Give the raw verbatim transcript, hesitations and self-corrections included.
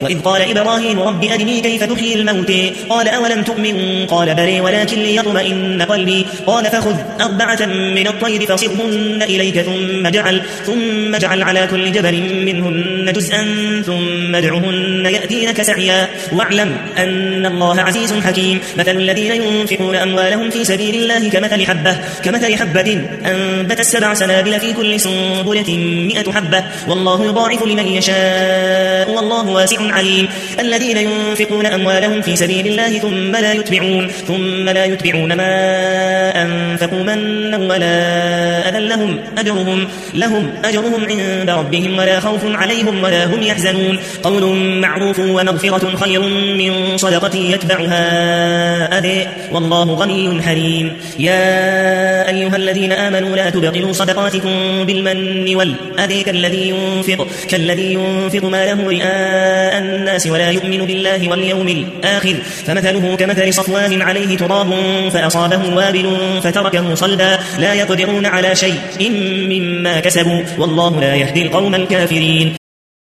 وإذ قال إبراهيم رب أرني كيف تحيي الموت قال أولم تؤمن قال بلى ولكن ليطمئن قلبي قال فخذ أربعة من الطير فصرهن إليك ثم جعل, ثم جعل على كل جبل منهن جزءا ثم ادعهن يأتينك سعيا واعلم أن الله عزيز حكيم مثل الذين ينفقون أموالهم في سبيل الله كمثل حبة, كمثل حبة أنبتت سبع سنابل في كل سنبلة مئة حبة والله يضاعف لمن يشاء والله واسع عليم الذين ينفقون أموالهم في سبيل الله ثم لا يتبعون, ثم لا يتبعون ما أنفقوا منا ولا أذى لهم أجرهم, لهم أجرهم عند ربهم ولا خوف عليهم ولا هم يحزنون قول معروف ومغفرة خير من صدقة يتبعها أذى والله غني حليم يا أيها الذين آمنوا لا تبطلوا صدقاتكم بالمن والأذى كالذي ينفق, كالذي ينفق ماله رئاء الناس ولا يؤمن بالله واليوم الآخر فمثله كمثل صفوان عليه تراب فأصابه وابل فتركه صلدا لا يقدرون على شيء مما كسبوا والله لا يهدي القوم الكافرين